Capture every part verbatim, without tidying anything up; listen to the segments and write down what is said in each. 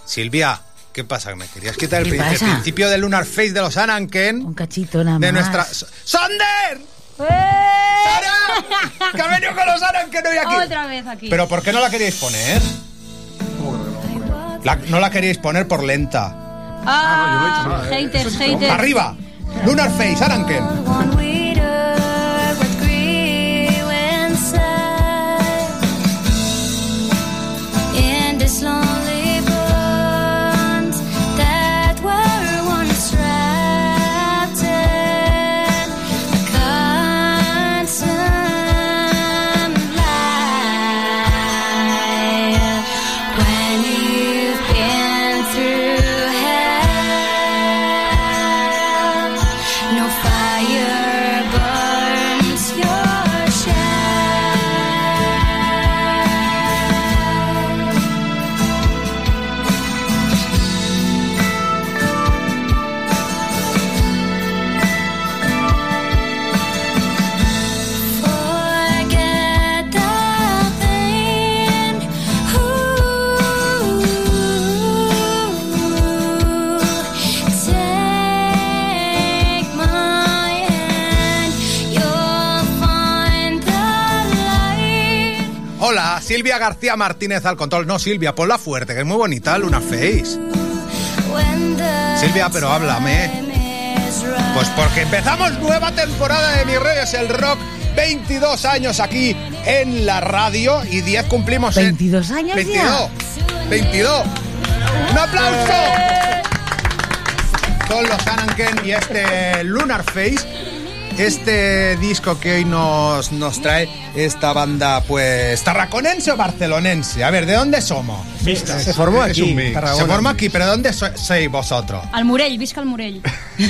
Silvia, ¿qué pasa? ¿Me querías quitar el, ¿Qué pri- el pasa? principio del Lunar Face de los Ananken? Un cachito nada De más. nuestra... ¡Sonder! ¡Sara! ¡Que ha venido con los Ananken hoy aquí! Otra vez aquí. ¿Pero por qué no la queríais poner? La- no la queríais poner por lenta. Ah, no, yo no he dicho nada, eh. haters, haters. ¡Arriba! Lunar Face, Ananken. Hola, Silvia García Martínez al control. No, Silvia, ponla fuerte, que es muy bonita, Lunar Face. Silvia, pero háblame. Pues porque empezamos nueva temporada de Mis Reyes el Rock. veintidós años aquí en la radio y diez cumplimos en... ¿veintidós años veintidós. veintidós. ¡Un aplauso! Son los Ananken y este Lunar Face, este disco que hoy nos, nos trae esta banda, pues, tarraconense o barcelonense. A ver, ¿de dónde somos? Vistas. Se formó Es aquí, un mix. Tarragona. Se forma aquí, pero ¿de dónde so- sois vosotros? Al Murell, visca al Murell.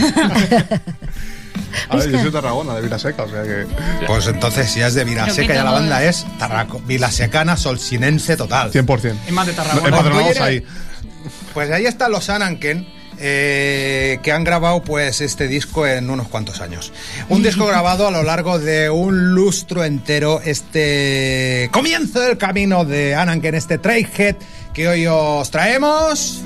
A ver, yo soy de Tarragona, de Vilaseca, o sea que... Pues entonces, si es de Pero Vilaseca, qué ya la todo. banda es tarraco- vilasecana, solsinense total. cien por ciento. Es más de Tarragona. Empadronados Oye, ahí. Pues ahí están los Ananken, eh, que han grabado pues este disco en unos cuantos años. Un disco grabado a lo largo de un lustro entero, este comienzo del camino de Ananken, este Trailhead que hoy os traemos.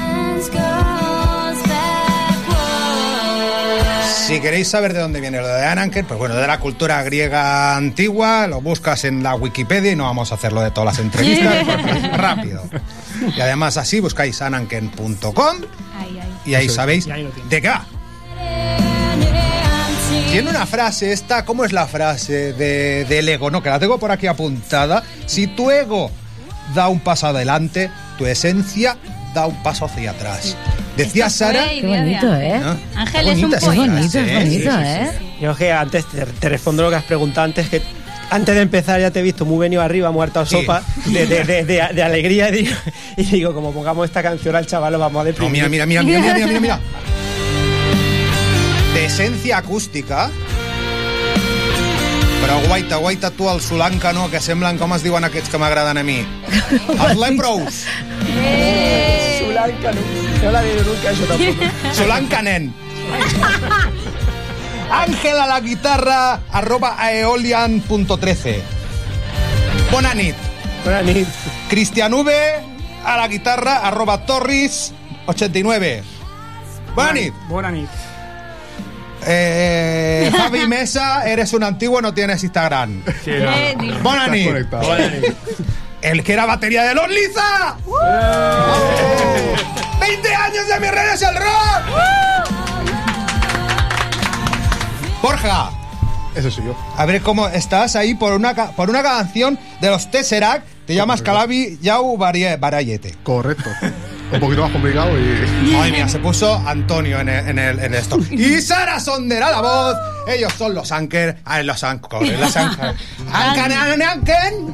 Si queréis saber de dónde viene lo de Ananken, pues bueno, de la cultura griega antigua, lo buscas en la Wikipedia y no vamos a hacerlo de todas las entrevistas, porque es rápido. Y además así buscáis ananken punto com Ay, ay. y ahí Eso es. sabéis Y ahí lo tienes. de qué va. Tiene una frase esta, ¿cómo es la frase de, del ego? No, que la tengo por aquí apuntada. Si tu ego da un paso adelante, tu esencia da un paso hacia atrás. Decía Esto fue Sara... y Qué día, bonito, día. ¿eh? ¿no? Ángel Qué es un bonita esa Es poeta. bonito, frase, es ¿eh? bonito, Sí, sí, ¿eh? sí. Yo que antes te, te respondo lo que has preguntado antes, que antes de empezar ya te he visto muy venido arriba, muerto a Sí. sopa, de, de, de, de, de alegría, y digo, y digo, como pongamos esta canción al chaval, lo vamos a No, deprimir. mira, mira, mira, mira, mira, mira, mira, mira. De esencia acústica. Però guaita, guaita tu el Solancano, que semblen com es diuen aquests que m'agraden a mi. Els Lepros. Sulanca, no, no la he oído nunca eso tampoco. Solancanen. Ángel a la guitarra, arroba aeolian punto trece. Bona nit. Buena nit. Cristian V a la guitarra, arroba torris ochenta y nueve. Bona nit. Buena nit. Eh, Javi Mesa, eres un antiguo, no tienes Instagram. Sí, Eh, di- Bona Estás nit. conectado. Buena nit. El que era batería de los Liza. veinte años de Mis Reyes el Rock. Borja, Ese soy yo. a ver cómo estás ahí por una, ca- por una canción de los Tesseract. Te llamas Calabi Yau Barie- Barayete. Correcto. Un poquito más complicado y... Ay, mira, se puso Antonio en el, en el, en esto. Y Sara Sonder a la voz. Ellos son los Anker. Ah, los Anker. Los Anker. Anker, Anken.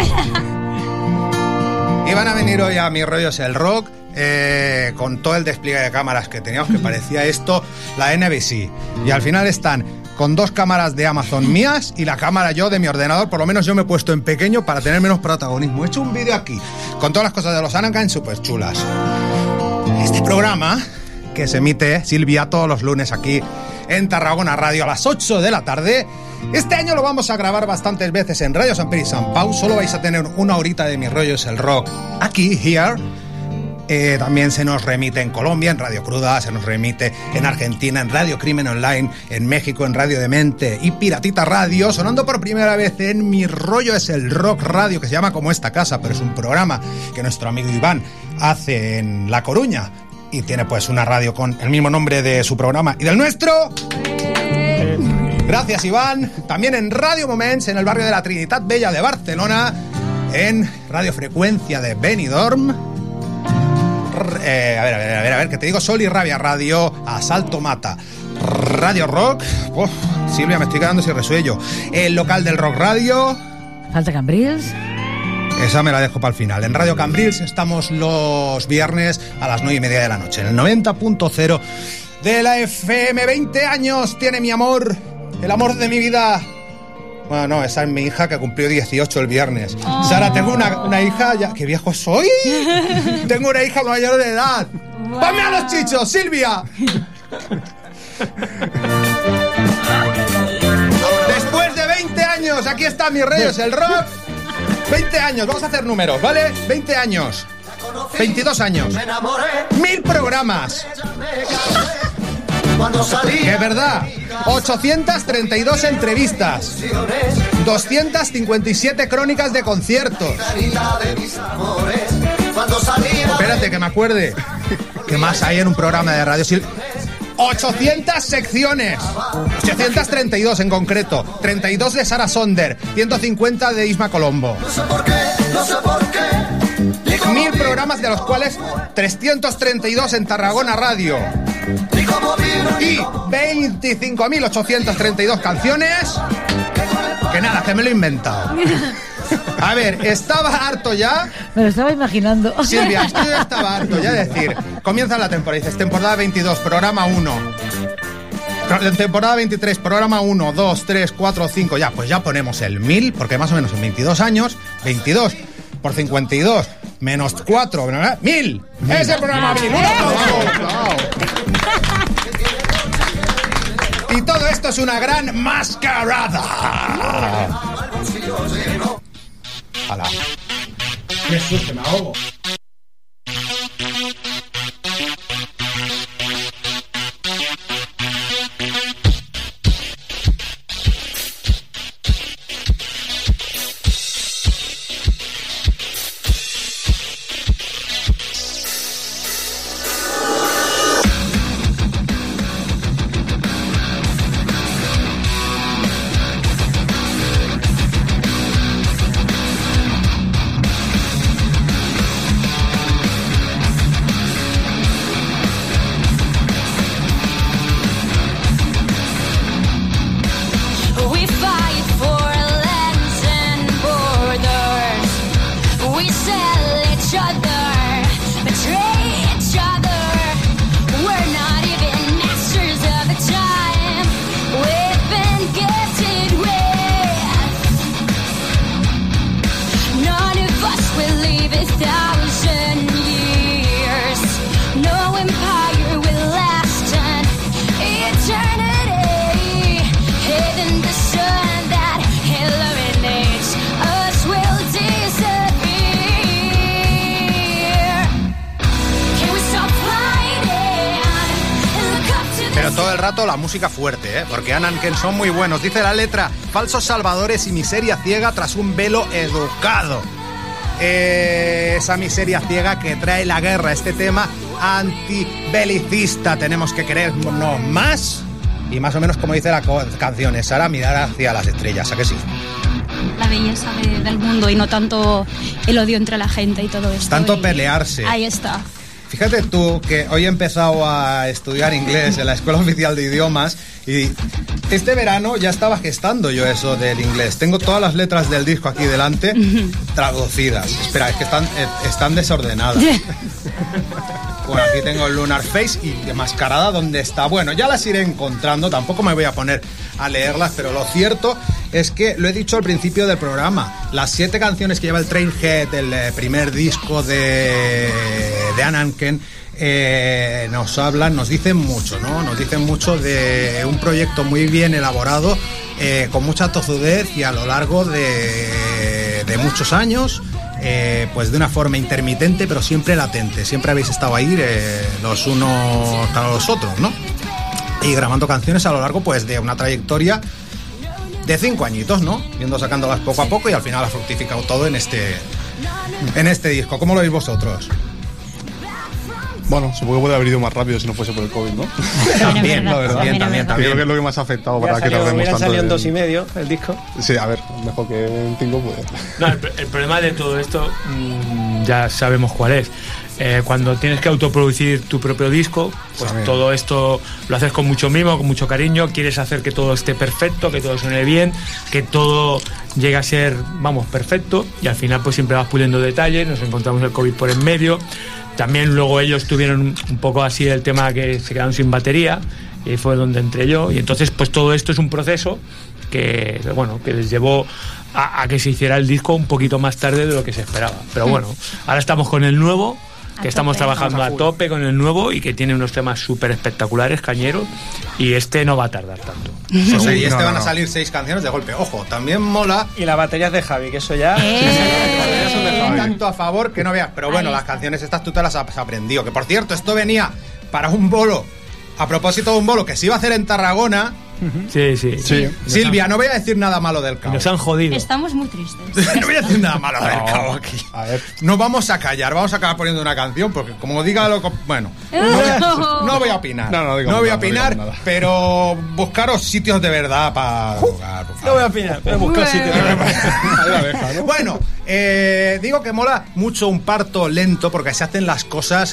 Y van a venir hoy a Mis Rollos el Rock, eh, con todo el despliegue de cámaras que teníamos, que parecía esto la N B C. Y al final están con dos cámaras de Amazon mías y la cámara yo de mi ordenador. Por lo menos yo me he puesto en pequeño para tener menos protagonismo. He hecho un vídeo aquí con todas las cosas de los Ananken súper chulas. Este programa, que se emite, Silvia, todos los lunes aquí en Tarragona Radio a las ocho de la tarde, este año lo vamos a grabar bastantes veces en Radio Sant Pere y Sant Pau. Solo vais a tener una horita de Mis Rollos el Rock aquí, here. Eh, también se nos remite en Colombia, en Radio Cruda, se nos remite en Argentina, en Radio Crimen Online, en México, en Radio Demente y Piratita Radio, sonando por primera vez en Mi Rollo es el Rock Radio, que se llama como esta casa, pero es un programa que nuestro amigo Iván hace en La Coruña y tiene pues una radio con el mismo nombre de su programa y del nuestro. Gracias, Iván. También en Radio Moments, en el barrio de la Trinitat Bella de Barcelona, en Radio Frecuencia de Benidorm. Eh, a ver, a ver, a ver, a ver, que te digo, Sol y Rabia Radio, Asalto Mata, Radio Rock, uf, Silvia, me estoy quedando sin resuello, el local del Rock Radio. Falta Cambrils. Esa me la dejo para el final. En Radio Cambrils estamos los viernes a las nueve y media de la noche, en el noventa punto cero de la F M. veinte años tiene mi amor, el amor de mi vida. Bueno, no, esa es mi hija que cumplió dieciocho el viernes. Oh. Sara, tengo una, una hija ya... ¡Qué viejo soy! Tengo una hija mayor de edad. Wow. ¡Ponme a los chichos, Silvia! Después de veinte años, aquí está Mi Rollo es el Rock. veinte años, vamos a hacer números, ¿vale? veinte años. veintidós años. Mil programas. Que es verdad, ochocientas treinta y dos entrevistas, doscientas cincuenta y siete crónicas de conciertos. Espérate, que me acuerde. ¿Qué más hay en un programa de radio? ochocientas secciones, ochocientas treinta y dos en concreto, treinta y dos de Sara Sonder, ciento cincuenta de Isma Colombo. No sé por qué, no sé por qué. Mil programas, de los cuales trescientos treinta y dos en Tarragona Radio. Y veinticinco mil ochocientas treinta y dos canciones. Que nada, que me lo he inventado. A ver, estaba harto ya. Me lo estaba imaginando. Silvia, es que yo estaba harto ya de decir, comienza la temporada, dices temporada veintidós, programa uno. Temporada veintitrés, programa uno, dos, tres, cuatro, cinco. Ya, pues ya ponemos el mil, porque más o menos son veintidós años. veintidós por cincuenta y dos menos cuatro, ¿verdad? ¡Mil! ¡Ese programa mil! ¡Un aplauso! Y todo esto es una gran mascarada. ¡Hala! ¡Qué susto, me ahogo! La música fuerte, ¿eh? Porque Ananken son muy buenos. Dice la letra: falsos salvadores y miseria ciega tras un velo educado. Eh, esa miseria ciega que trae la guerra, este tema antibelicista. Tenemos que querernos más. Y más o menos como dice la canción, es Sara, mirar hacia las estrellas, ¿a que sí? La belleza de, del mundo y no tanto el odio entre la gente y todo esto. Tanto y... pelearse. Ahí está. Fíjate tú que hoy he empezado a estudiar inglés en la Escuela Oficial de Idiomas y este verano ya estaba gestando yo eso del inglés. Tengo todas las letras del disco aquí delante traducidas. Espera, es que están, están desordenadas. Bueno, aquí tengo Lunar Face y de mascarada, ¿dónde está? Bueno, ya las iré encontrando, tampoco me voy a poner a leerlas, pero lo cierto es que lo he dicho al principio del programa, las siete canciones que lleva el Trainhead, el primer disco de, de Ananken, eh, nos hablan, nos dicen mucho, ¿no? Nos dicen mucho de un proyecto muy bien elaborado, eh, con mucha tozudez y a lo largo de, de muchos años. eh, pues de una forma intermitente, pero siempre latente. Siempre habéis estado ahí eh, los unos para los otros, ¿no? Y grabando canciones a lo largo, pues, de una trayectoria de cinco añitos, ¿no? Yendo sacándolas poco a poco y al final ha fructificado todo en este, en este disco. ¿Cómo lo veis vosotros? Bueno, supongo que puede haber ido más rápido si no fuese por el COVID, ¿no? También, la verdad. también, también, Creo también. que es lo que más ha afectado para Hubiera que salido, tardemos hubiera tanto. salido en en- dos y medio el disco. Sí, a ver, mejor que en cinco, pues. No, el, el problema de todo esto mmm, ya sabemos cuál es. Eh, cuando tienes que autoproducir tu propio disco, pues También. todo esto lo haces con mucho mimo, con mucho cariño, quieres hacer que todo esté perfecto, que todo suene bien, que todo llegue a ser, vamos, perfecto, y al final pues siempre vas puliendo detalles, nos encontramos el COVID por en medio. También luego ellos tuvieron un poco así el tema que se quedaron sin batería, y fue donde entré yo, y entonces pues todo esto es un proceso que, bueno, que les llevó a, a que se hiciera el disco un poquito más tarde de lo que se esperaba. Pero bueno, ahora estamos con el nuevo, que A estamos tope. trabajando a tope con el nuevo y que tiene unos temas súper espectaculares, cañeros, y este no va a tardar tanto. O sea, y este No, no, van a no. salir seis canciones de golpe. Ojo, también mola. Y la batería es de Javi, que eso ya... Eh. Tanto a favor que no veas. Pero bueno, Ahí las está. canciones estas tú te las has aprendido. Que por cierto, esto venía para un bolo. A propósito de un bolo que se iba a hacer en Tarragona. Sí, sí. Sí. Silvia, no voy a decir nada malo del Y cabo. nos han jodido. Estamos muy tristes. No voy a decir nada malo del cabo aquí. A ver. No vamos a callar, vamos a acabar poniendo una canción porque como diga lo que... Bueno, no voy a, no voy a opinar. No, no digamos voy a nada, no opinar, digamos nada. pero buscaros sitios de verdad para jugar, por No favor. voy a opinar, voy a buscar sitio. Ahí la deja, ¿no? Bueno, eh, digo que mola mucho un parto lento porque se hacen las cosas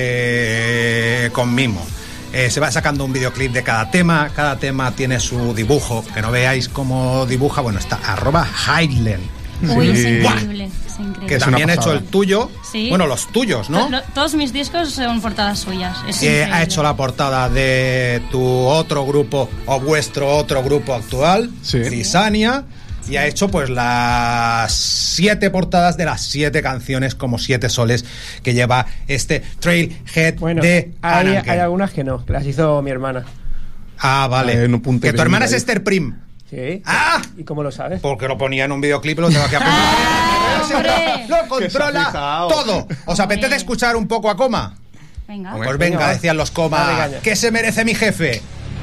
eh, con mimo. Eh, se va sacando un videoclip de cada tema, cada tema tiene su dibujo, que no veáis cómo dibuja, bueno, está arroba Highland, Uy, es Sí. increíble. Es que increíble. Es también una ha hecho pasada. el tuyo, Sí. bueno, los tuyos, ¿no? To- lo- Todos mis discos son portadas suyas. Es Que increíble. ha hecho la portada de tu otro grupo o vuestro otro grupo actual, Sí. Cisania, y ha hecho pues las siete portadas de las siete canciones como siete soles que lleva este Trailhead Bueno, de hay, Ananke. hay algunas que no, que las hizo mi hermana. Ah, vale. Hay un punto que tu que hermana es ahí. Esther Prim. Sí. ¡Ah! ¿Y cómo lo sabes? Porque lo ponía en un videoclip y lo tengo que apuntar. ¡Ah, hombre! Lo Que se ha controla fijado. todo. ¿Os apetece Hombre. escuchar un poco a Coma? Venga. Pues Venga, venga, va. decían los Dale Coma. caña. ¿Qué se merece mi jefe?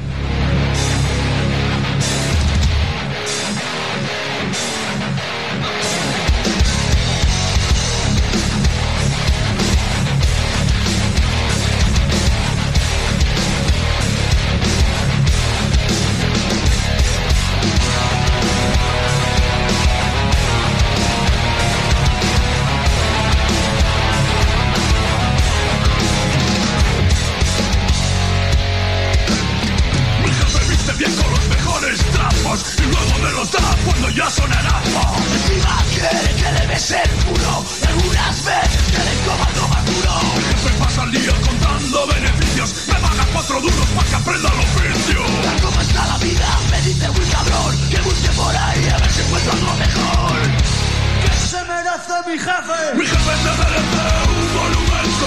Mi jefe viste bien con los mejores trapos y luego me los da cuando ya son harapos. Encima quiere que debe ser puro y algunas veces que le coman lo más duro. Mi jefe pasa el día contando beneficios, me paga cuatro duros para que aprenda el oficio. ¿Cómo está la vida? Me dice muy cabrón que busque por ahí a ver si encuentro algo mejor. ¿Qué se merece mi jefe? Mi jefe se merece un monumento.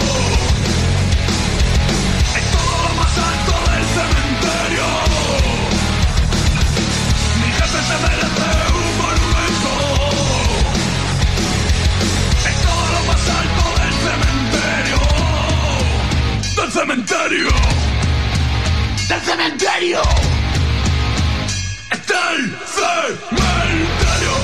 En todo lo más alto del cementerio. Mi jefe se merece un monumento. En todo lo más alto del cementerio. Del cementerio. Del cementerio. Del cementerio.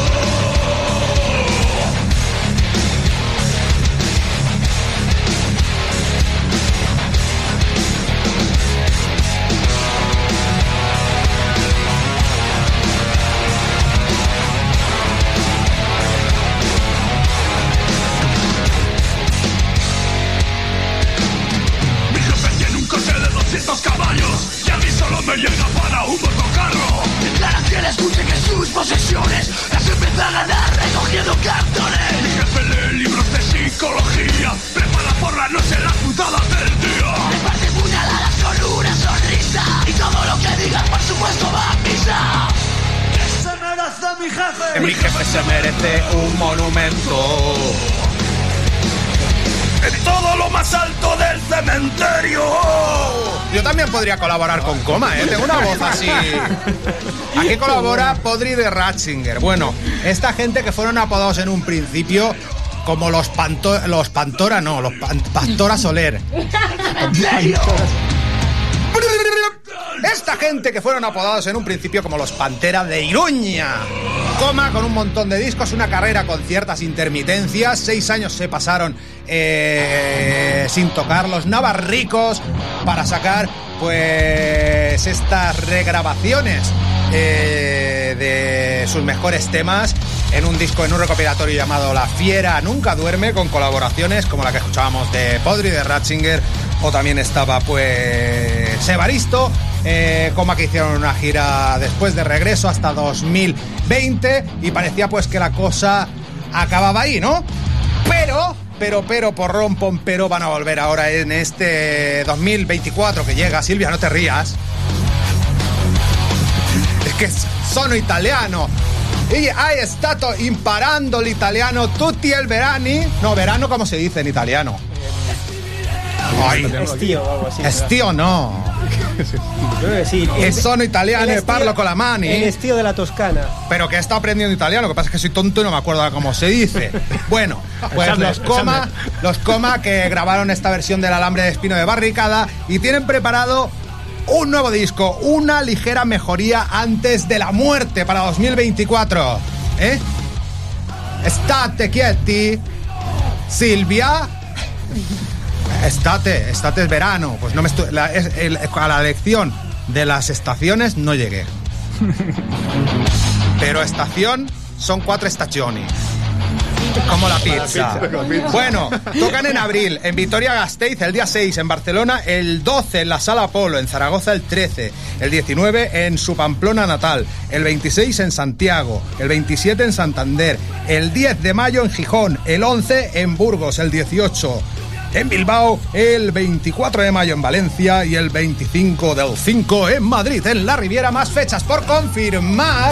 Mi jefe tiene un coche de doscientos caballos y a mí solo me llega para un motocarro. Declara que le escuche que sus posesiones las empieza a ganar recogiendo cartones. Mi jefe lee libros de psicología, prepara por la noche las putadas del día. Reparte puñaladas con una sonrisa y todo lo que digas por supuesto va a misa. ¿Qué se merece mi jefe? Mi jefe se merece un monumento. En todo lo más alto del cementerio. Yo también podría colaborar con Coma, ¿eh? Tengo una voz así. Aquí colabora Podri de Ratzinger. Bueno, esta gente que fueron apodados en un principio como los Panto, los Pantora, no, los pan, Pastora Soler. Esta gente que fueron apodados en un principio como los Pantera de Iruña. Coma, con un montón de discos, una carrera con ciertas intermitencias. Seis años se pasaron eh, sin tocar los navarricos para sacar pues estas regrabaciones eh, de sus mejores temas en un disco, en un recopilatorio llamado La Fiera Nunca Duerme, con colaboraciones como la que escuchábamos de Podri de Ratzinger, o también estaba pues Evaristo. Eh, Coma, que hicieron una gira después de regreso hasta dos mil veinte y parecía pues que la cosa acababa ahí, ¿no? Pero, pero, pero, porrón, pompero, van a volver ahora en este dos mil veinticuatro que llega. Silvia, no te rías. Es que sono italiano. Y hai stato imparando l'italiano tutti el verani. No, verano, ¿cómo se dice en italiano? Ay, Estío o algo así. estío no. Creo que sí. E sono italiano El e estío- parlo con la mani. El estío de la Toscana. Pero que he estado aprendiendo italiano, lo que pasa es que soy tonto y no me acuerdo cómo se dice. Bueno, pues Examen, los Coma, examen. los Coma que grabaron esta versión del Alambre de Espino de Barricada y tienen preparado un nuevo disco, una ligera mejoría antes de la muerte para dos mil veinticuatro. ¿Eh? Estate quieti, Silvia. Estate, estate es verano. Pues no me estu- la, es, el, a la lección de las estaciones no llegué. Pero estación son cuatro estaciones. Como la pizza. Bueno, tocan en abril en Vitoria-Gasteiz el día seis, en Barcelona el doce en la Sala Apolo, en Zaragoza el trece, el diecinueve en su Pamplona natal, el veintiséis en Santiago, el veintisiete en Santander, el diez de mayo en Gijón, el once en Burgos, el dieciocho en Bilbao, el veinticuatro de mayo en Valencia y el veinticinco del cinco en Madrid, en la Riviera. Más fechas por confirmar.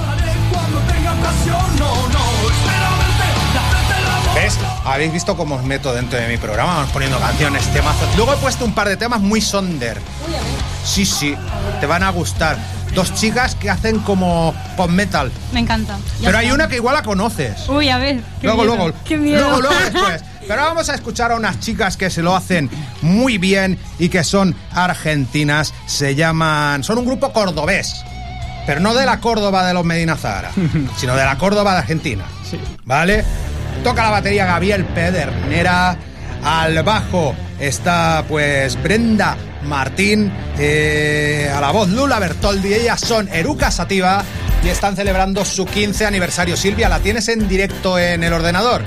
¿Ves? Habéis visto cómo os meto dentro de mi programa. Vamos poniendo canciones, temazos. Luego he puesto un par de temas muy sonder. Sí, sí, te van a gustar. Dos chicas que hacen como pop metal. Me encanta. Ya Pero hay está. una que igual la conoces. Uy, a ver. qué Luego, miedo, luego, Qué miedo. luego, luego después. Pero vamos a escuchar a unas chicas que se lo hacen muy bien y que son argentinas. Se llaman... Son un grupo cordobés. Pero no de la Córdoba de los Medina Zahara, sino de la Córdoba de Argentina. ¿Vale? Toca la batería Gabriel Pedernera. Al bajo está pues Brenda Martín. Eh, a la voz Lula Bertoldi. Ellas son Eruca Sativa y están celebrando su quince aniversario. Silvia, ¿la tienes en directo en el ordenador?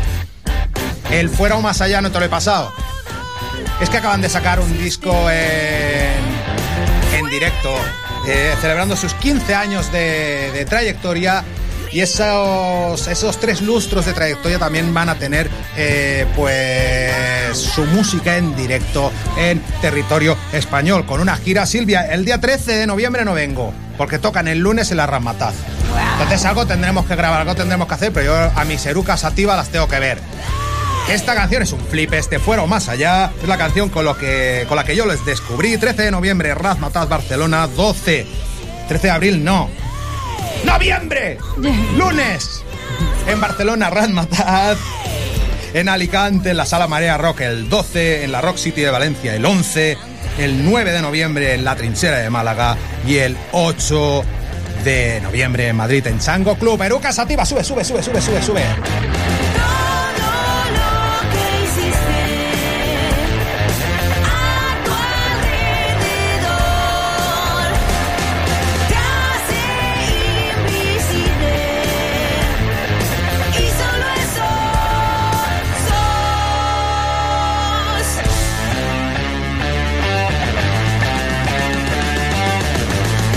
El Fuera o Más Allá no te lo he pasado. Es que acaban de sacar un disco en, en directo, eh, celebrando sus quince años de, de trayectoria. Y esos, esos tres lustros de trayectoria también van a tener eh, pues su música en directo en territorio español, con una gira. Silvia, el día trece de noviembre no vengo, porque tocan el lunes en la Ramataz. Entonces algo tendremos que grabar, algo tendremos que hacer, pero yo a mis Erucas Sativa las tengo que ver. Esta canción es un flip, este Fuera o Más Allá. Es la canción con, lo que, con la que yo les descubrí. trece de noviembre, Ramataz, Barcelona. doce, trece de abril, no. ¡Noviembre! ¡Lunes! En Barcelona, Ramataz. En Alicante, en la Sala Marea Rock, el doce. En la Rock City de Valencia, el once. El nueve de noviembre, en la Trinchera de Málaga. Y el ocho de noviembre, en Madrid, en Chango Club. Eruca Sativa, sube, sube, sube, sube, sube, sube.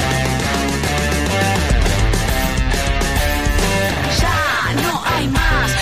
Ya no hay más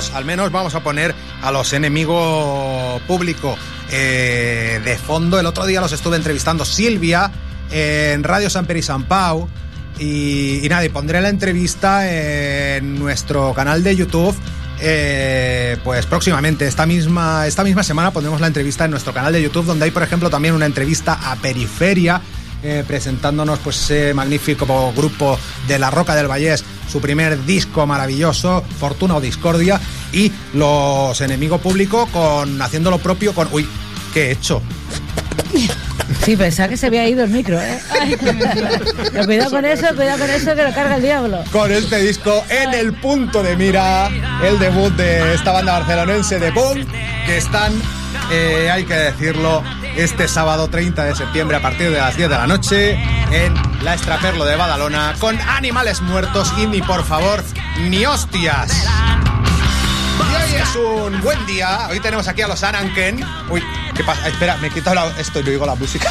menos, al menos vamos a poner a los enemigos público eh, de fondo. El otro día los estuve entrevistando Silvia en Radio Samper y Sant Pau. Y, y nada, y pondré la entrevista en nuestro canal de YouTube. Eh, pues próximamente, esta misma, esta misma semana pondremos la entrevista en nuestro canal de YouTube, donde hay, por ejemplo, también una entrevista a Periferia, eh, presentándonos pues ese magnífico grupo de La Roca del Vallès, su primer disco maravilloso, Fortuna o Discordia, y los Enemigo Público con haciendo lo propio con... Uy, ¿qué he hecho? Sí, pensaba que se había ido el micro, ¿eh? Pero cuidado con eso, cuidado con eso, que lo carga el diablo. Con este disco en el punto de mira, el debut de esta banda barcelonense de punk, que están, eh, hay que decirlo, este sábado treinta de septiembre a partir de las diez de la noche en la Extraperlo de Badalona, con Animales Muertos y ni por favor, ni hostias. Y hoy es un buen día. Hoy tenemos aquí a los Ananken. Uy, ¿qué pasa? Espera, me he quitado la, esto y no digo la música.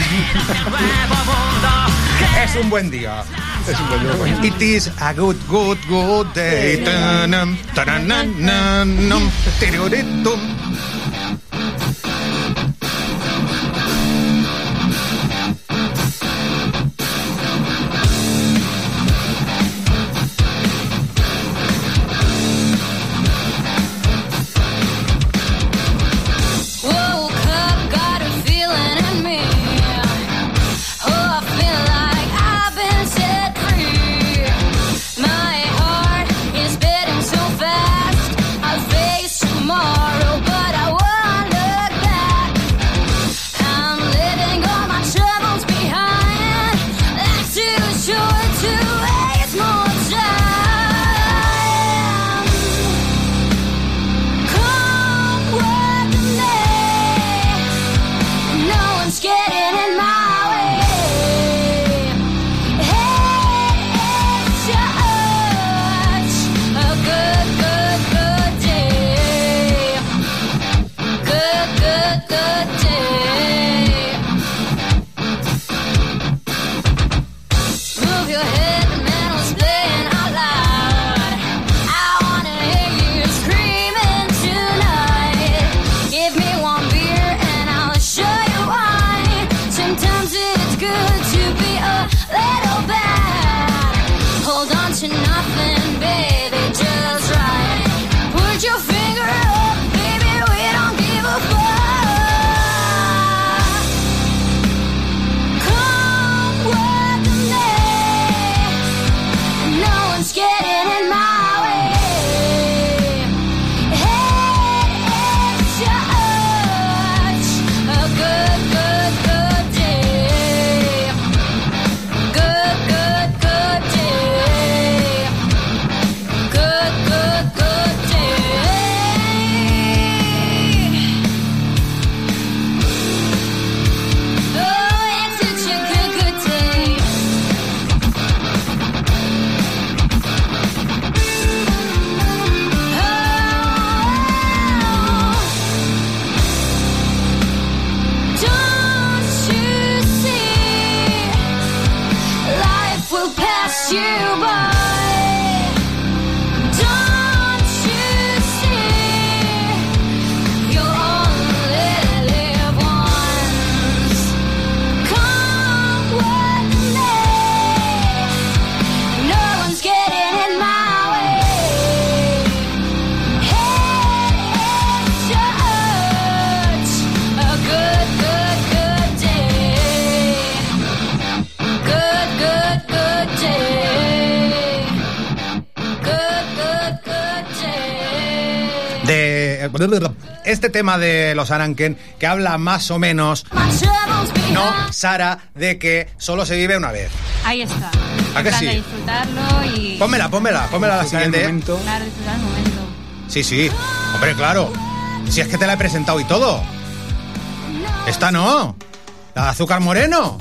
Es un buen día. Es un buen día. It is a good, good, good day. Tanam, tarananam, tiruritum. Este tema de los Ananken, que habla más o menos, no, Sara, de que solo se vive una vez. Ahí está. ¿A que sí? De disfrutarlo y... Pónmela, pónmela, pónmela la siguiente. Claro, disfrutar el momento. Sí, sí. Hombre, claro. Si es que te la he presentado y todo. Esta no. La de Azúcar Moreno.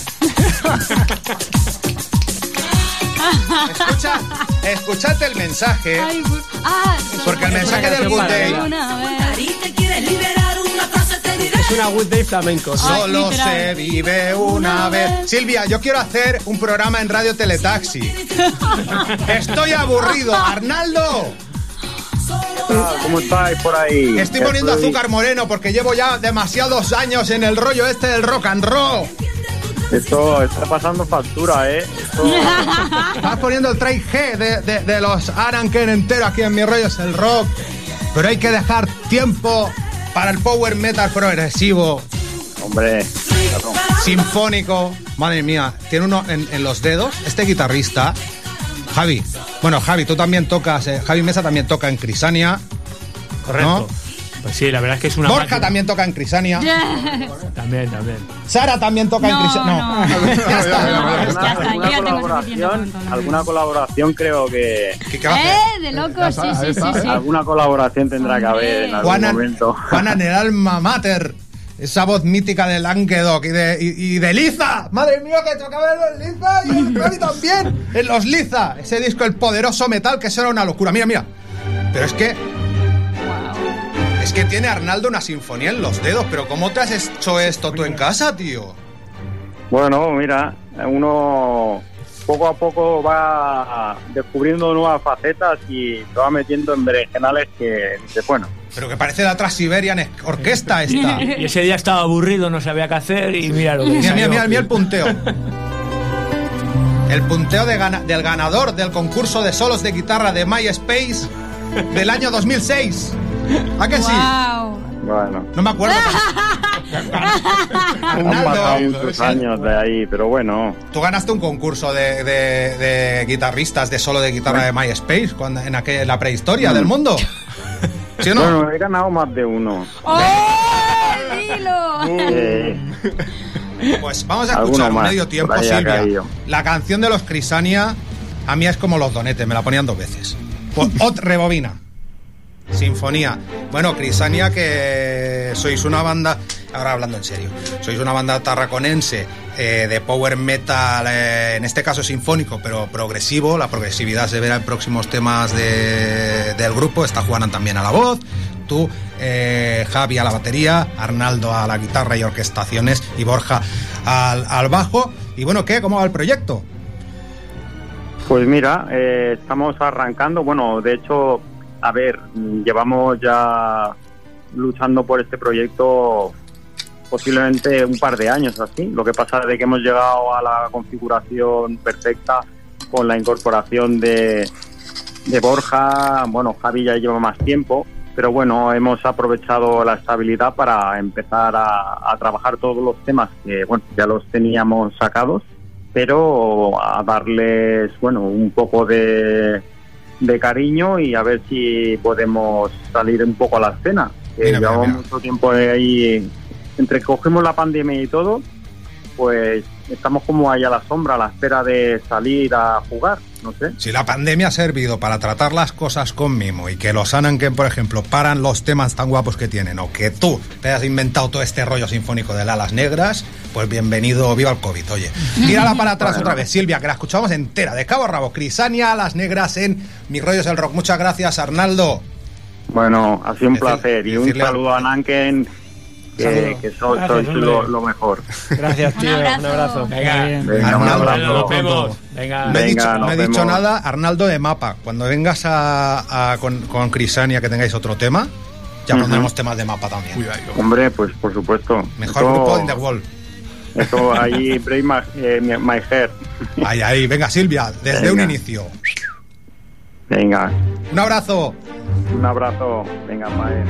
Escucha, escuchate el mensaje. Ay, ah, porque el mensaje del Good Day es una Good Day flamenco. ¿Sí? Solo Ay, se vive una vez. Silvia, yo quiero hacer un programa en Radio Teletaxi. Estoy aburrido. Arnaldo. tal? ¿Cómo estáis por ahí? Estoy poniendo Estoy- azúcar moreno porque llevo ya demasiados años en el rollo este del rock and roll. Esto está pasando factura, ¿eh? Esto... Estás poniendo el track G de, de, de los Aranken entero aquí en Mi Rollo es el Rock. Pero hay que dejar tiempo para el power metal progresivo, Hombre, claro. sinfónico. Madre mía, tiene uno en, en los dedos. Este guitarrista, Javi. Bueno, Javi, tú también tocas. Eh, Javi Mesa también toca en Crisania. Correcto. ¿No? Pues sí, la verdad es que es una Borja máquina. también toca en Crisania. También, también. Sara también toca en No, Crisania. no. Ya está. Ya está, ¿Alguna, yo ya tengo colaboración? suficiente con todo. ¿Alguna colaboración creo que... ¿Qué, qué va a hacer? Eh, de locos, sí, sí, sí, sí. Alguna colaboración tendrá que haber en algún Juana, momento. Juana en el alma mater. Esa voz mítica de Languedoc y de, y, y de Liza. Madre mía, que tocaba en los Liza y en Javi también. En los Liza. Ese disco, el poderoso metal, que eso era una locura. Mira, mira. Pero es que... Es que tiene Arnaldo una sinfonía en los dedos. Pero ¿cómo te has hecho esto tú en casa, tío? Bueno, mira, uno poco a poco va descubriendo nuevas facetas y se va metiendo en berenjenales que dice, bueno... Pero que parece la Trans-Siberian Orquesta esta. Y ese día estaba aburrido, no sabía qué hacer y mira lo que Mira, mira, salió. mira, mira el punteo. El punteo de gana- del ganador del concurso de solos de guitarra de MySpace del año dos mil seis. ¿A que sí? Wow. Bueno, No me acuerdo. han pasado Arnaldo, muchos años de ahí, pero bueno... tú ganaste un concurso de, de- de guitarristas de solo de guitarra de MySpace cuando, en aquella, la prehistoria del mundo. ¿Sí o no? Bueno, he ganado más de uno. ¡Oh! ¡Dilo! Eh, Pues vamos a Alguno escuchar un más, medio tiempo, por ahí ha Silvia. caído. La canción de los Crisania, a mí es como los donetes, me la ponían dos veces. Pues, ot rebobina. Sinfonía. Bueno, Crisania, que sois una banda, ahora hablando en serio, sois una banda tarraconense eh, de power metal, eh, en este caso sinfónico, pero progresivo. La progresividad se verá en próximos temas de, del grupo. Está Juanan también a la voz, tú, eh, Javi a la batería, Arnaldo a la guitarra y orquestaciones y Borja al, al bajo. Y bueno, ¿qué? ¿Cómo va el proyecto? Pues mira, eh, estamos arrancando, bueno, de hecho, a ver, llevamos ya luchando por este proyecto posiblemente un par de años así. Lo que pasa es de que hemos llegado a la configuración perfecta con la incorporación de, de Borja. Bueno, Javi ya lleva más tiempo, pero bueno, hemos aprovechado la estabilidad para empezar a, a trabajar todos los temas que, bueno, ya los teníamos sacados, pero a darles, bueno, un poco de, de cariño y a ver si podemos salir un poco a la escena. Que Mira, mira, llevamos mira. mucho tiempo ahí, entre que cogemos la pandemia y todo, pues estamos como ahí a la sombra, a la espera de salir a jugar, no sé. Si la pandemia ha servido para tratar las cosas con mimo y que los Ananken, por ejemplo, paran los temas tan guapos que tienen, o que tú te hayas inventado todo este rollo sinfónico de Alas Negras, pues bienvenido, viva el COVID, oye. Tírala para atrás otra vez, Silvia, que la escuchamos entera, de cabo a rabo. Crisania, Alas Negras en Mi Rollo es el Rock. Muchas gracias, Arnaldo. Bueno, ha sido un Decir- placer y un decirle a- saludo a Nanken, que, Saludo. que so- Gracias, sois hombre. lo, lo mejor. Gracias, tío. Un abrazo. Un abrazo. Venga, Venga, un Arnaldo, abrazo. nos vemos. Venga. No he Venga, dicho, no nos he dicho vemos. nada, Arnaldo de Mapa. Cuando vengas a, a- con, con Crisania que tengáis otro tema, ya Ujú. pondremos temas de Mapa también. Cuidado. Hombre, pues por supuesto. Mejor Eso- grupo in the world. Eso ahí, Break My, eh, my- my Hair. Ahí, ahí, venga Silvia, desde Venga. un inicio. Venga, Un abrazo. un abrazo. Venga, Mae.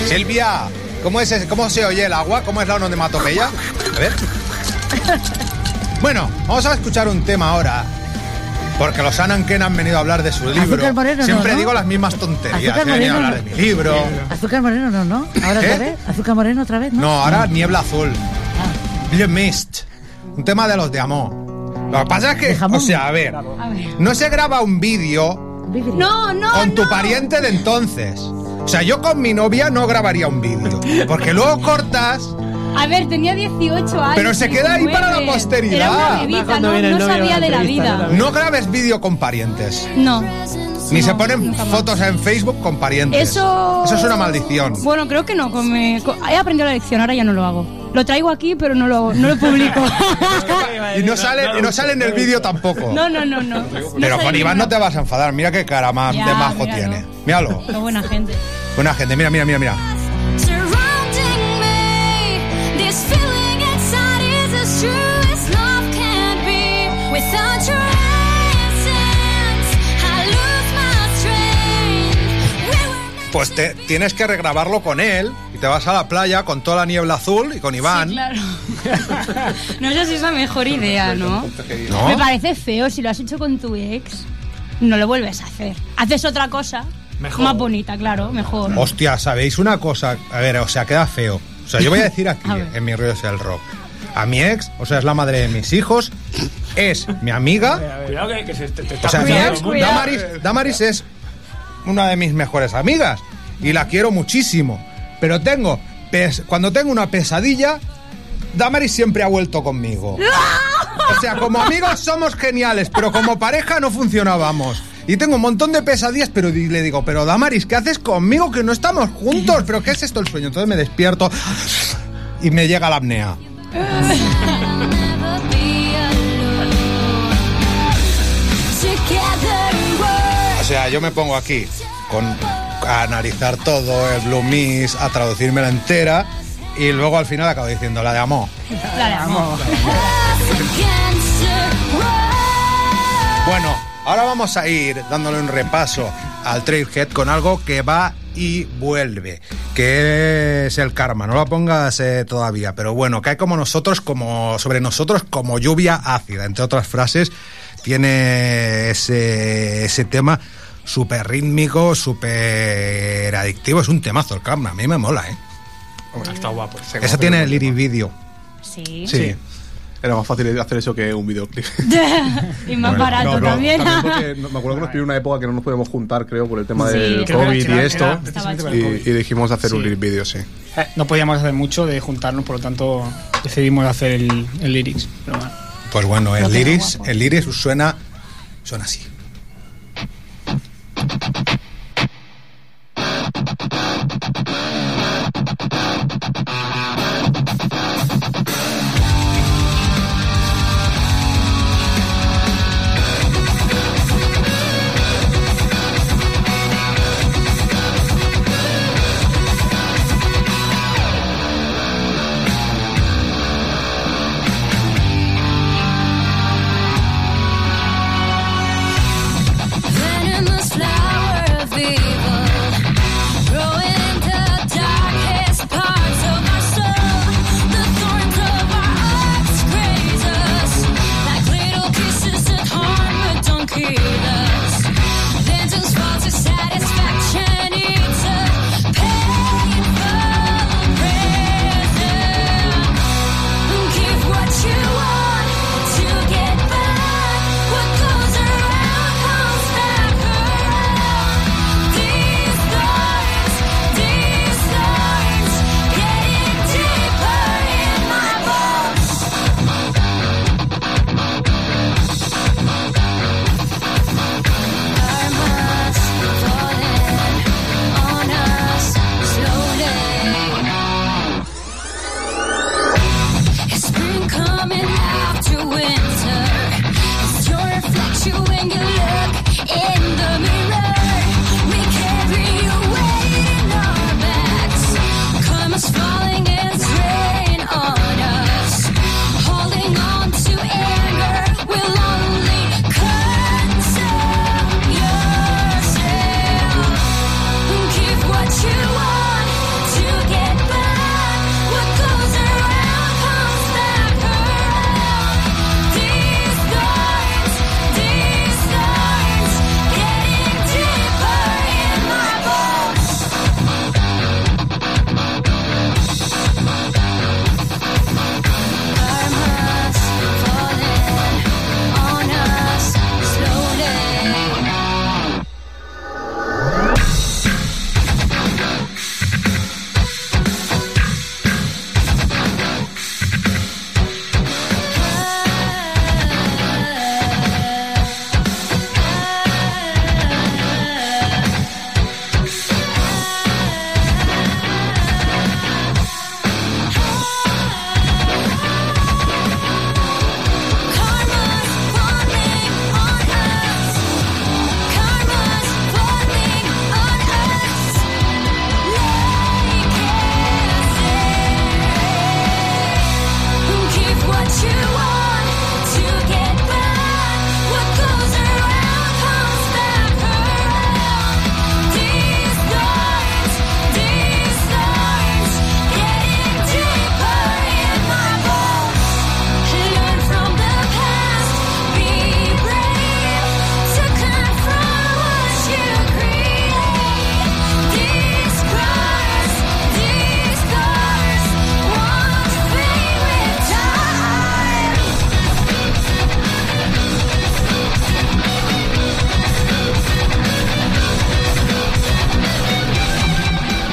Silvia, ¿cómo, es ese- ¿cómo se oye el agua? ¿Cómo es la onomatopeya? A ver. Bueno, vamos a escuchar un tema ahora. Porque los Ananken han venido a hablar de su libro. Azúcar Moreno, Siempre no, ¿no? digo las mismas tonterías. Azúcar He venido a Moreno, hablar de mi libro. Azúcar moreno no, ¿no? ¿Ahora ¿Qué? otra vez? ¿Azúcar moreno otra vez? No, No, ahora Niebla Azul. Blue Mist. Un tema de los de Amor. Lo que pasa es que, De jamón. o sea, a ver, A ver. no se graba un vídeo No, no, con tu no. pariente de entonces. O sea, yo con mi novia no grabaría un vídeo. Porque luego cortas, A ver, tenía dieciocho años. pero se queda ahí para la diecinueve. posteridad. Era una Más bebita, cuando no, viene el no novio a sabía la de la entrevista, vida. ¿no? no grabes vídeo con parientes. No. Ni No, se ponen nunca más. fotos en Facebook con parientes. Eso... Eso es una maldición. Bueno, creo que no. con mi- con- He aprendido la lección, ahora ya no lo hago. Lo traigo aquí, pero no lo, no lo publico. Y no sale, y no sale en el vídeo tampoco. No, no, no, no. Pero No con sale Iván ninguna- no te vas a enfadar. Mira qué cara más Ya, de majo míralo. tiene. Míralo. Qué buena gente. Buena gente. Mira, mira, mira, mira. Surrounding me, this feeling inside is as true as love can be. Without your essence, I lose my strength. We were Pues te, tienes que regrabarlo con él y te vas a la playa con toda la niebla azul y con Iván. Sí, claro. No sé si es la mejor idea, ¿no? ¿No? Me parece feo. Si lo has hecho con tu ex, no lo vuelves a hacer. Haces otra cosa Mejor. más bonita, claro, mejor. Hostia, ¿sabéis una cosa? A ver, o sea, queda feo. O sea, yo voy a decir aquí, A ver. en mi rollo es el rock. A mi ex, o sea, es la madre de mis hijos, es mi amiga. Cuidado que, que se te, te está O sea, mi cuidando ex, el mundo. Damaris, Damaris es una de mis mejores amigas y la quiero muchísimo. Pero tengo, pes- cuando tengo una pesadilla, Damaris siempre ha vuelto conmigo. O sea, como amigos somos geniales, pero como pareja no funcionábamos. Y tengo un montón de pesadillas, pero di- le digo, pero Damaris, ¿qué haces conmigo? Que no estamos juntos. ¿Pero qué es esto el sueño? Entonces me despierto y me llega la apnea. never be alone. Together we're O sea, yo me pongo aquí con, a analizar todo, el Blue Mist, a traducírmela entera y luego al final acabo diciendo la de amor. La de amor. us against the world. Bueno, ahora vamos a ir dándole un repaso al Trailhead con algo que va y vuelve, que es el karma. No lo pongas eh, todavía, pero bueno, cae como nosotros, como sobre nosotros como lluvia ácida, entre otras frases. Tiene ese, ese tema súper rítmico, súper adictivo. Es un temazo el karma, a mí me mola, ¿eh? Está guapo. Eso tiene el lyric video. Sí. Sí. Era más fácil hacer eso que un videoclip. Y más Bueno, barato No, no, también. porque no- me acuerdo que nos pidió una época que no nos podíamos juntar, creo, por el tema Sí, del creo que COVID era- y esto. era precisamente por Y, el COVID. y dijimos hacer un Sí. lyric video, sí. Eh, no podíamos hacer mucho de juntarnos, por lo tanto decidimos hacer el, el lyrics. Pero bueno. Pues bueno, el Lo que era lyrics, guapo. el lyrics suena, suena así.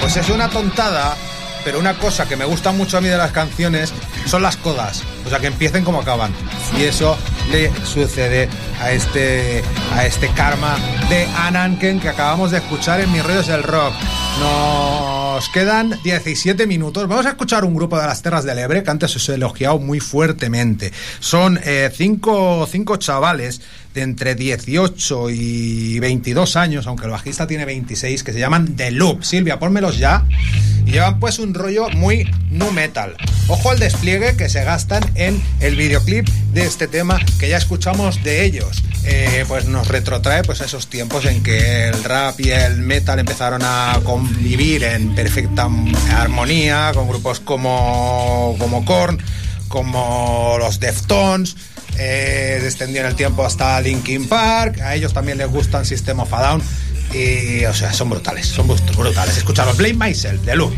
Pues es una tontada, pero una cosa que me gusta mucho a mí de las canciones son las codas, o sea, que empiecen como acaban. Y eso le sucede a este a este Karma de Ananken que acabamos de escuchar en Mis Rollos del Rock. Nos quedan diecisiete minutos. Vamos a escuchar un grupo de las Terras del Ebre que antes os he elogiado muy fuertemente. Son eh, cinco, cinco chavales de entre dieciocho y veintidós años, aunque el bajista tiene veintiséis, que se llaman The Loop. Silvia, pónmelos ya. Y llevan pues un rollo muy nu metal. Ojo al despliegue que se gastan en el videoclip de este tema que ya escuchamos de ellos. Eh, pues nos retrotrae pues a esos tiempos en que el rap y el metal empezaron a convivir en perfecta armonía con grupos como, como Korn, como los Deftones. Eh, descendió en el tiempo hasta Linkin Park. A ellos también les gustan System of a Down. Y, o sea, son brutales, son brutales. Escuchadlos, Blame Myself, de Loop.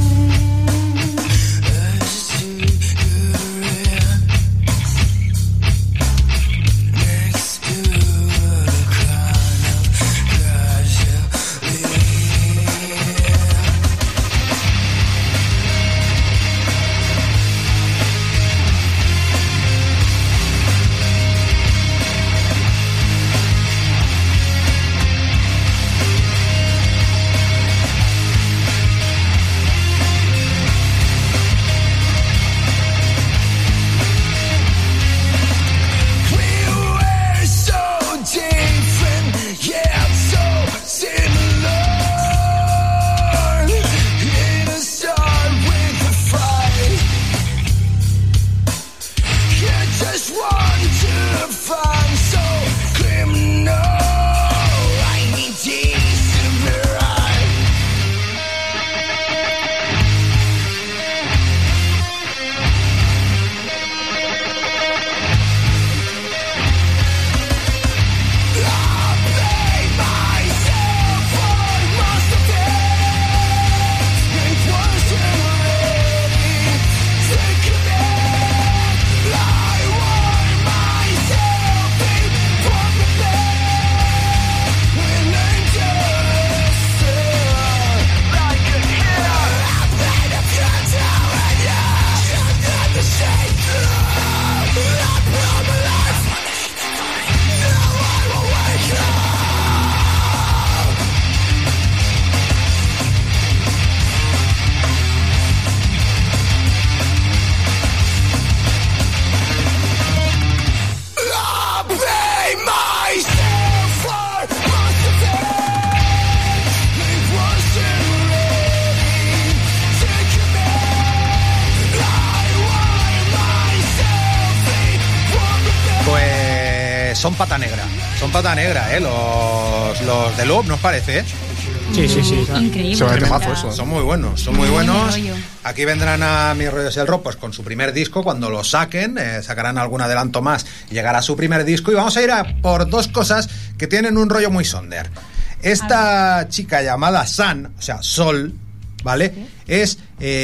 Son pata negra, son pata negra, ¿eh? Los, los de Loop, ¿no os parece? Sí, sí, sí. Increíble. Se va de temazo eso. Son muy buenos, son muy buenos. Aquí vendrán a Mis Rollos del Rock pues con su primer disco. Cuando lo saquen, eh, sacarán algún adelanto más. Llegará su primer disco y vamos a ir a por dos cosas que tienen un rollo muy sonder. Esta chica llamada San, o sea, Sol, ¿vale? ¿Sí? Es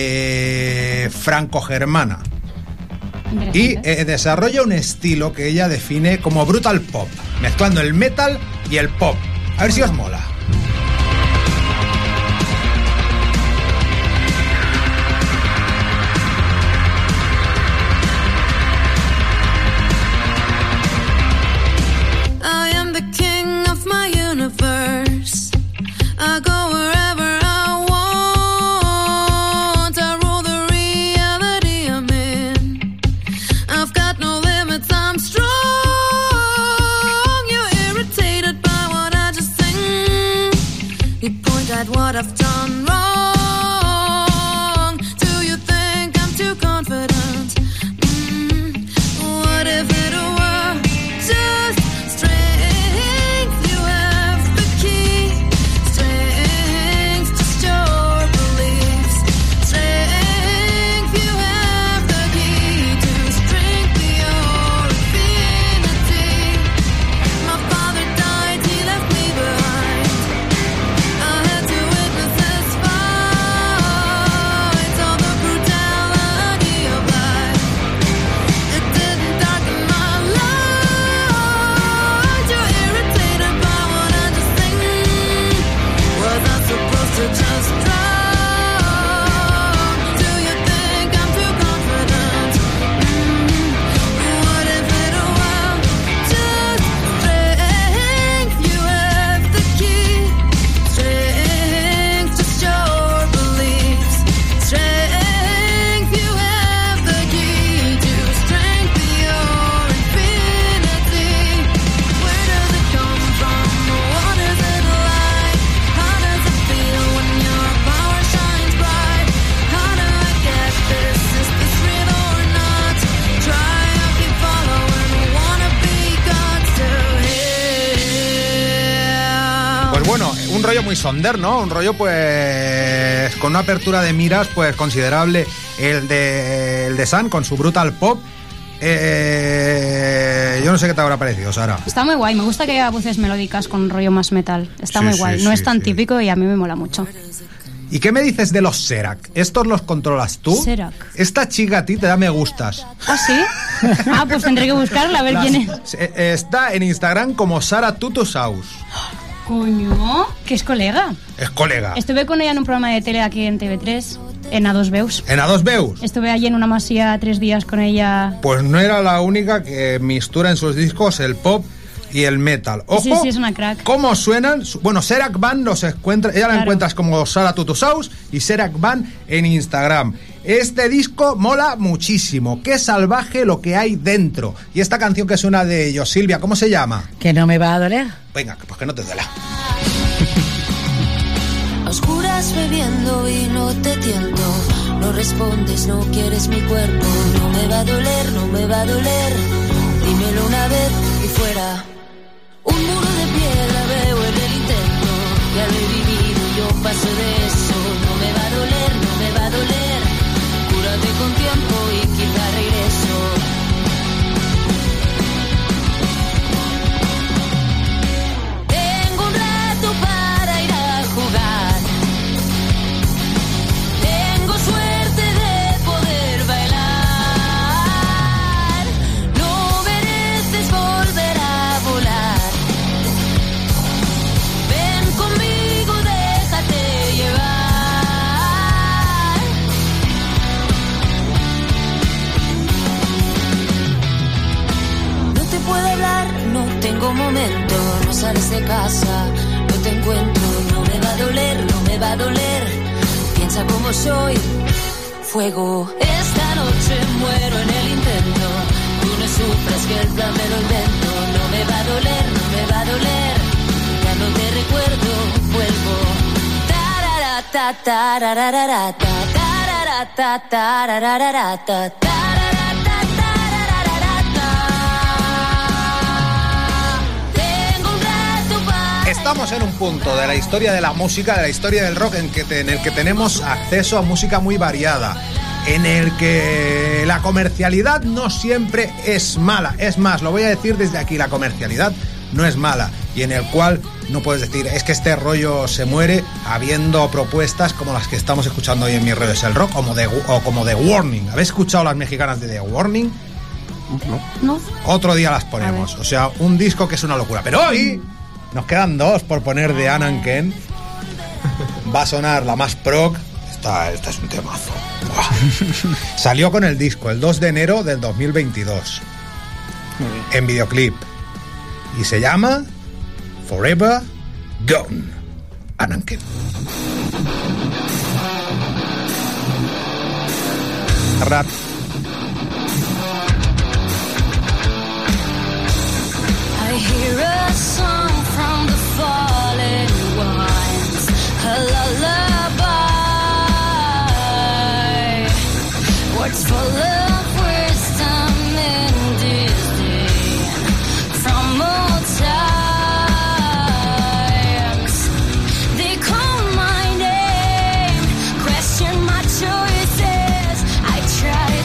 eh, franco-germana. Y eh, desarrolla un estilo que ella define como brutal pop, mezclando el metal y el pop. A ver si os mola. I am the king of my universe. I go wherever I want. I rule the reality I'm in. I've got no limits, I'm strong. You're irritated by what I just sing. rollo muy sonder, ¿no? Un rollo, pues, con una apertura de miras, pues, considerable. El de, el de Sun, con su brutal pop. Eh, yo no sé qué te habrá parecido, Sara. Está muy guay, me gusta que haya voces melódicas con rollo más metal. Está Sí, muy sí, guay, no sí, es tan sí. típico y a mí me mola mucho. ¿Y qué me dices de los Serac? ¿Estos los controlas tú? Serac. Esta chica a ti te da me gustas. ¿Ah, sí? Ah, pues tendré que buscarla a ver Las- quién es. eh, Está en Instagram como Sara Tutusaus. Coño, que es colega. Es colega. Estuve con ella en un programa de tele aquí en T V tres, en A dos Veus. En A dos Veus. Estuve allí en una masía tres días con ella. Pues no era la única que mistura en sus discos el pop y el metal. Ojo, Sí, sí, es una crack. ¿cómo suenan? Su- Bueno, Serac Band los encuentra, ella la Claro. encuentras como Sara Tutusaus y Serac Band en Instagram. Este disco mola muchísimo. Qué salvaje lo que hay dentro. Y esta canción que suena de ellos, Silvia, ¿cómo se llama? Que no me va a doler. Venga, pues que no te duela. A oscuras bebiendo y no te tiento. No respondes, no quieres mi cuerpo. No me va a doler, no me va a doler. Dímelo una vez y fuera. Un muro de piedra veo en el intento. Ya lo he vivido, yo paso de eso. No me va a doler, no me va a doler. Cúrate con tiempo y quizá regreso. Tengo un rato para ir a jugar. Tengo suerte de poder bailar. No mereces volver a volar. Ven conmigo, déjate llevar. No te puedo hablar, no tengo momento. No sales de casa, no te encuentro. No me va a doler, no me va a doler. Piensa como soy, fuego. Esta noche muero en el intento. Tú no sufras que el plan me lo invento. No me va a doler, no me va a doler. Ya no te recuerdo, vuelvo. Tararata, tarararata, tararata, tarararata, tararata, tarararata. Tengo un rato para... Estamos en un punto de la historia de la música, de la historia del rock, en, que te- en el que tenemos acceso a música muy variada, en el que la comercialidad no siempre es mala. Es más, lo voy a decir desde aquí, la comercialidad no es mala, y en el cual no puedes decir, es que este rollo se muere, habiendo propuestas como las que estamos escuchando hoy en Mi Rollo es el Rock, como de, o como The Warning. ¿Habéis escuchado las mexicanas de The Warning? No. Otro día las ponemos. O sea, un disco que es una locura. Pero hoy nos quedan dos por poner de Ann and Ken. Va a sonar la más prog. Esta, esta es un temazo. Buah. Salió con el disco el dos de enero del dos mil veintidós. En videoclip. Y se llama Forever Gone. Ann and Ken. Rat. I hear a song from the fallen ones, a lullaby. Words full of wisdom in this day, from old times. They call my name, question my choices. I try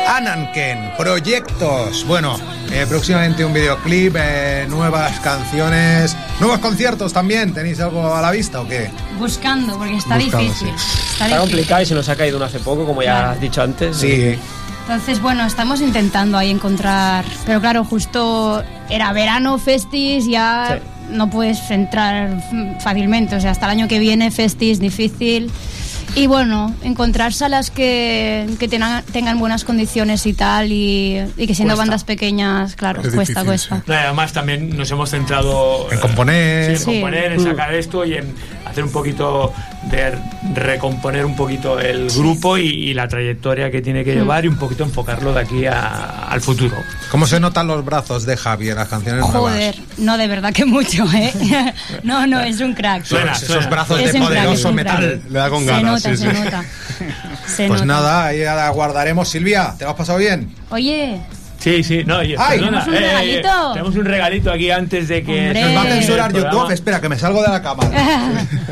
Ananken, proyectos. Bueno, eh, próximamente un videoclip, eh, nuevas canciones, nuevos conciertos también. ¿Tenéis algo a la vista o qué? Buscando, porque está Buscando, difícil. sí. Está, Está difícil. complicado y se nos ha caído uno hace poco, como ya Claro. has dicho antes. Sí. Entonces, bueno, estamos intentando ahí encontrar. Pero claro, justo era verano, festis, ya no puedes entrar mm, fácilmente. O sea, hasta el año que viene, festis, difícil. Y bueno, encontrar salas que, que tengan, tengan buenas condiciones y tal, y, y que siendo Cuesta. bandas pequeñas, claro, Es cuesta, difícil, cuesta. No, y además también nos hemos centrado En componer. sí, en Sí. componer, en sacar esto y en hacer un poquito de recomponer un poquito el grupo y, y la trayectoria que tiene que llevar y un poquito enfocarlo de aquí a- al futuro. ¿Cómo se notan los brazos de Javi en las canciones Joder, no, de verdad que mucho, ¿eh? No, no, es un crack. Suena, nuevas? Esos suena. brazos Es de un crack, es poderoso un crack. metal. Le da con Se ganas, nota, sí, se sí. nota. Se Pues nota. nada, ahí la guardaremos. Silvia, ¿te lo has pasado bien? Oye, Sí, sí, no, y, ¡Ay! perdona, ¿Tenemos un regalito? tenemos un regalito aquí antes de que Hombre. Nos va a Eh, censurar el YouTube. programa. Espera, que me salgo de la cámara.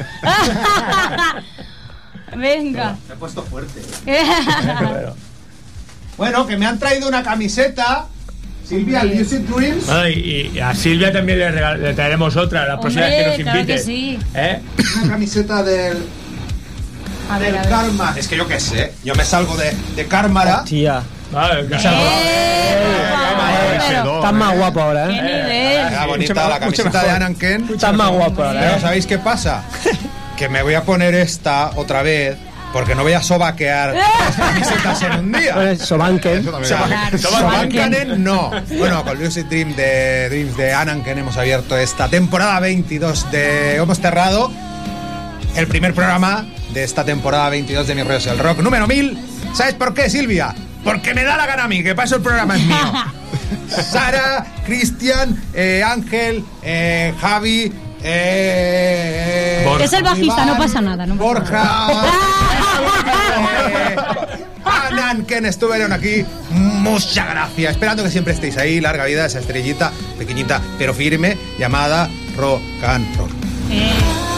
venga. Me he puesto fuerte. Pero- Bueno, que me han traído una camiseta. Silvia, el Lucid Dreams. Bueno, y, y a Silvia también le, regal- le traeremos otra la próxima Hombre, vez que nos claro invite. que sí. ¿Eh? Una camiseta del, A ver, del a ver. Karma. Es que yo qué sé. Yo me salgo de, de Karmara. Tía, Vale, que- ¡Eh! por favor, pero- estás más guapo ahora, ¡Qué ¿eh? nivel! Era bonita Mucho la mejor, mucho camiseta de mejor. Ananken. Estás más guapo ahora, Pero ¿eh? ¿sabéis qué pasa? Que me voy a poner esta otra vez porque no voy a sobaquear las camisetas en un día. Bueno, Sobanken. Eso también. Claro. Sobankanen no. Bueno, con Lucid Dream de Dreams de Ananken hemos abierto esta temporada veintidós de... Hemos cerrado el primer programa de esta temporada veintidós de Mi Rollo es el Rock, número mil. ¿Sabes por qué, Silvia? Porque me da la gana a mí, que para eso el programa es mío. Sara, Cristian, eh, Ángel, eh, Javi... Eh, eh, Es el bajista, no pasa nada, no pasa Borja... eh, Ananken estuvieron aquí. Muchas gracias. Esperando que siempre estéis ahí. Larga vida a esa estrellita pequeñita pero firme llamada Rock and Roll. Eh,